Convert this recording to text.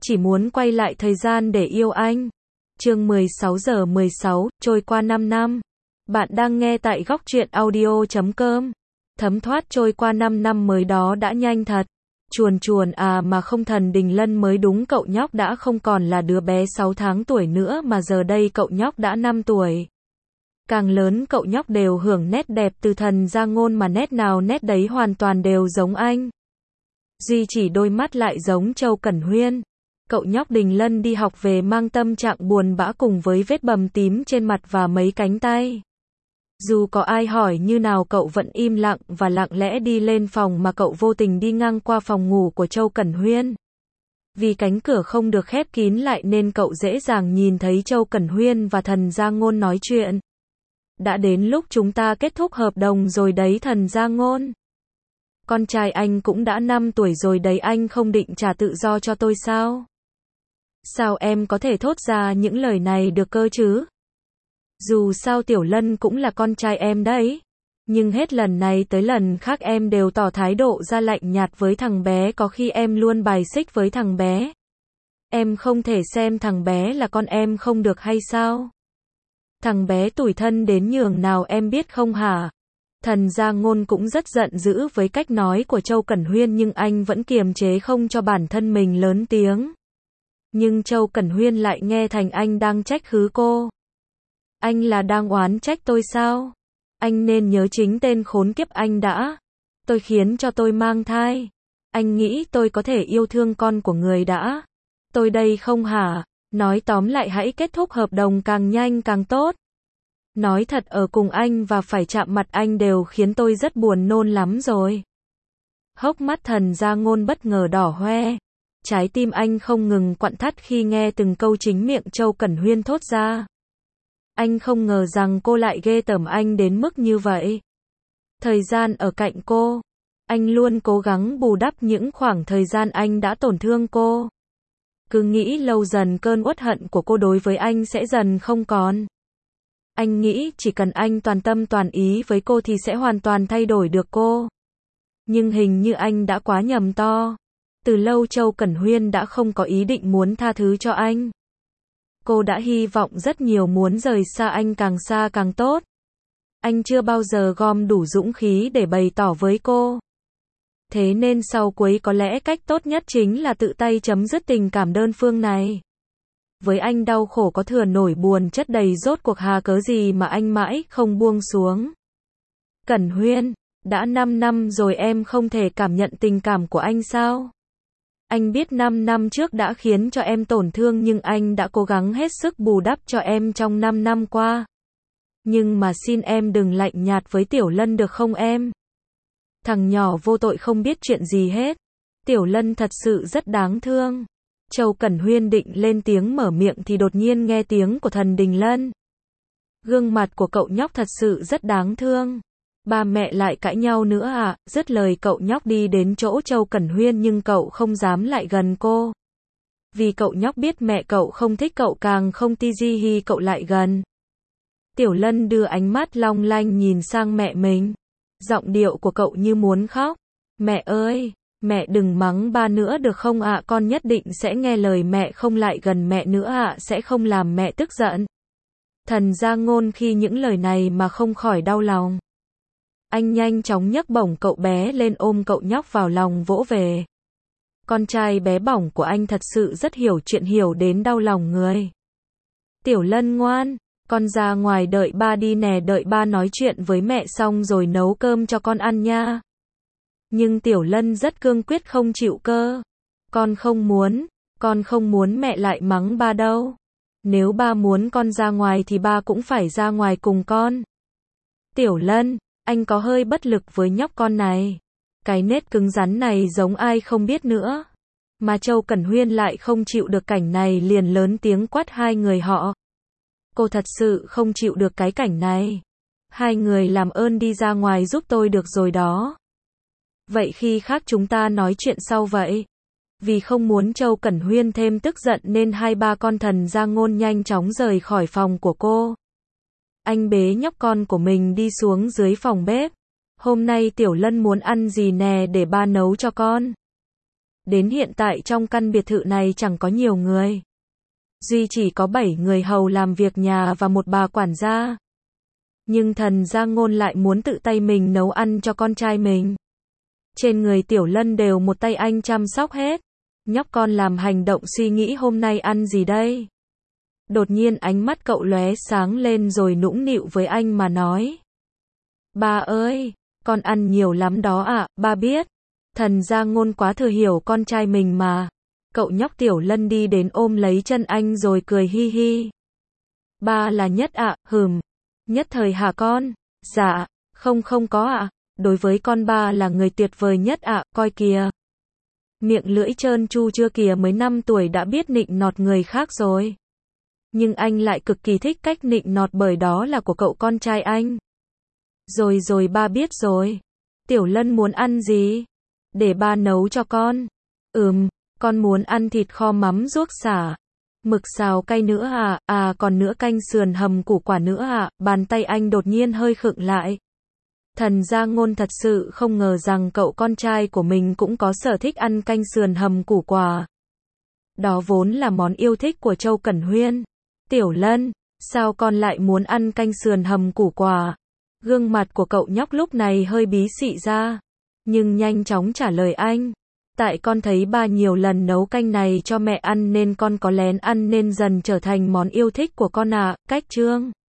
chỉ muốn quay lại thời gian để yêu anh. Chương 16:16, trôi qua 5 năm. Bạn đang nghe tại góc truyện audio.com. Thấm thoát trôi qua 5 năm mới đó đã nhanh thật. Chuồn chuồn à mà không, Thần Đình Lân mới đúng, cậu nhóc đã không còn là đứa bé 6 tháng tuổi nữa mà giờ đây cậu nhóc đã 5 tuổi. Càng lớn cậu nhóc đều hưởng nét đẹp từ Thần Gia Ngôn, mà nét nào nét đấy hoàn toàn đều giống anh. Duy chỉ đôi mắt lại giống Châu Cẩn Huyên. Cậu nhóc Đình Lân đi học về mang tâm trạng buồn bã cùng với vết bầm tím trên mặt và mấy cánh tay. Dù có ai hỏi như nào cậu vẫn im lặng và lặng lẽ đi lên phòng, mà cậu vô tình đi ngang qua phòng ngủ của Châu Cẩn Huyên. Vì cánh cửa không được khép kín lại nên cậu dễ dàng nhìn thấy Châu Cẩn Huyên và Thần Gia Ngôn nói chuyện. Đã đến lúc chúng ta kết thúc hợp đồng rồi đấy Thần Gia Ngôn. Con trai anh cũng đã 5 tuổi rồi đấy, anh không định trả tự do cho tôi sao? Sao em có thể thốt ra những lời này được cơ chứ? Dù sao Tiểu Lân cũng là con trai em đấy. Nhưng hết lần này tới lần khác em đều tỏ thái độ ra lạnh nhạt với thằng bé, có khi em luôn bài xích với thằng bé. Em không thể xem thằng bé là con em không được hay sao? Thằng bé tủi thân đến nhường nào em biết không hả? Thần Gia Ngôn cũng rất giận dữ với cách nói của Châu Cẩn Huyên, nhưng anh vẫn kiềm chế không cho bản thân mình lớn tiếng. Nhưng Châu Cẩn Huyên lại nghe thành anh đang trách cứ cô. Anh là đang oán trách tôi sao? Anh nên nhớ chính tên khốn kiếp anh đã. Tôi khiến cho tôi mang thai. Anh nghĩ tôi có thể yêu thương con của người đã. Tôi đây không hả? Nói tóm lại hãy kết thúc hợp đồng càng nhanh càng tốt. Nói thật, ở cùng anh và phải chạm mặt anh đều khiến tôi rất buồn nôn lắm rồi. Hốc mắt Thần Gia Ngôn bất ngờ đỏ hoe. Trái tim anh không ngừng quặn thắt khi nghe từng câu chính miệng Châu Cẩn Huyên thốt ra. Anh không ngờ rằng cô lại ghê tởm anh đến mức như vậy. Thời gian ở cạnh cô, anh luôn cố gắng bù đắp những khoảng thời gian anh đã tổn thương cô. Cứ nghĩ lâu dần cơn uất hận của cô đối với anh sẽ dần không còn. Anh nghĩ chỉ cần anh toàn tâm toàn ý với cô thì sẽ hoàn toàn thay đổi được cô. Nhưng hình như anh đã quá nhầm to. Từ lâu Châu Cẩn Huyên đã không có ý định muốn tha thứ cho anh. Cô đã hy vọng rất nhiều muốn rời xa anh càng xa càng tốt. Anh chưa bao giờ gom đủ dũng khí để bày tỏ với cô. Thế nên sau cuối có lẽ cách tốt nhất chính là tự tay chấm dứt tình cảm đơn phương này. Với anh đau khổ có thừa nổi buồn chất đầy, rốt cuộc hà cớ gì mà anh mãi không buông xuống. Cẩn Huyên, đã 5 năm rồi em không thể cảm nhận tình cảm của anh sao? Anh biết 5 năm trước đã khiến cho em tổn thương, nhưng anh đã cố gắng hết sức bù đắp cho em trong 5 năm qua. Nhưng mà xin em đừng lạnh nhạt với Tiểu Lân được không em? Thằng nhỏ vô tội không biết chuyện gì hết. Tiểu Lân thật sự rất đáng thương. Châu Cẩn Huyên định lên tiếng mở miệng thì đột nhiên nghe tiếng của Thần Đình Lân. Gương mặt của cậu nhóc thật sự rất đáng thương. Ba mẹ lại cãi nhau nữa à? Dứt lời cậu nhóc đi đến chỗ Châu Cẩn Huyên, nhưng cậu không dám lại gần cô. Vì cậu nhóc biết mẹ cậu không thích cậu, càng không ti di hi cậu lại gần. Tiểu Lân đưa ánh mắt long lanh nhìn sang mẹ mình. Giọng điệu của cậu như muốn khóc. Mẹ ơi, mẹ đừng mắng ba nữa được không ạ? Con nhất định sẽ nghe lời mẹ, không lại gần mẹ nữa ạ, sẽ không làm mẹ tức giận. Thần Gia Ngôn khi những lời này mà không khỏi đau lòng. Anh nhanh chóng nhấc bổng cậu bé lên, ôm cậu nhóc vào lòng vỗ về. Con trai bé bỏng của anh thật sự rất hiểu chuyện, hiểu đến đau lòng người. Tiểu Lân ngoan, con ra ngoài đợi ba đi nè, đợi ba nói chuyện với mẹ xong rồi nấu cơm cho con ăn nha. Nhưng Tiểu Lân rất cương quyết không chịu cơ. Con không muốn mẹ lại mắng ba đâu. Nếu ba muốn con ra ngoài thì ba cũng phải ra ngoài cùng con. Tiểu Lân, anh có hơi bất lực với nhóc con này. Cái nết cứng rắn này giống ai không biết nữa. Mà Châu Cẩn Huyên lại không chịu được cảnh này, liền lớn tiếng quát hai người họ. Cô thật sự không chịu được cái cảnh này. Hai người làm ơn đi ra ngoài giúp tôi được rồi đó. Vậy khi khác chúng ta nói chuyện sau vậy. Vì không muốn Châu Cẩn Huyên thêm tức giận nên hai ba con Thần Gia Ngôn nhanh chóng rời khỏi phòng của cô. Anh bế nhóc con của mình đi xuống dưới phòng bếp. Hôm nay Tiểu Lân muốn ăn gì nè, để ba nấu cho con. Đến hiện tại trong căn biệt thự này chẳng có nhiều người. Duy chỉ có 7 người hầu làm việc nhà và một bà quản gia. Nhưng thần Giang Ngôn lại muốn tự tay mình nấu ăn cho con trai mình. Trên người Tiểu Lân đều một tay anh chăm sóc hết. Nhóc con làm hành động suy nghĩ hôm nay ăn gì đây? Đột nhiên ánh mắt cậu lóe sáng lên rồi nũng nịu với anh mà nói. Ba ơi, con ăn nhiều lắm đó ạ, ba biết. Thần Giang Ngôn quá thừa hiểu con trai mình mà. Cậu nhóc Tiểu Lân đi đến ôm lấy chân anh rồi cười hi hi. Ba là Nhất ạ, Nhất thời hả con? Dạ, không có ạ. Đối với con ba là người tuyệt vời nhất ạ, coi kìa. Miệng lưỡi trơn tru chưa kìa, mới 5 tuổi đã biết nịnh nọt người khác rồi. Nhưng anh lại cực kỳ thích cách nịnh nọt bởi đó là của cậu con trai anh. Rồi ba biết rồi. Tiểu Lân muốn ăn gì? Để ba nấu cho con. Con muốn ăn thịt kho mắm ruốc sả. Mực xào cay nữa à? Còn nữa canh sườn hầm củ quả nữa à? Bàn tay anh đột nhiên hơi khựng lại. Thần Giang Ngôn thật sự không ngờ rằng cậu con trai của mình cũng có sở thích ăn canh sườn hầm củ quả. Đó vốn là món yêu thích của Châu Cẩn Huyên. Tiểu Lân, sao con lại muốn ăn canh sườn hầm củ quả? Gương mặt của cậu nhóc lúc này hơi bí xị ra. Nhưng nhanh chóng trả lời anh. Tại con thấy ba nhiều lần nấu canh này cho mẹ ăn nên con có lén ăn nên dần trở thành món yêu thích của con ạ. Cách chương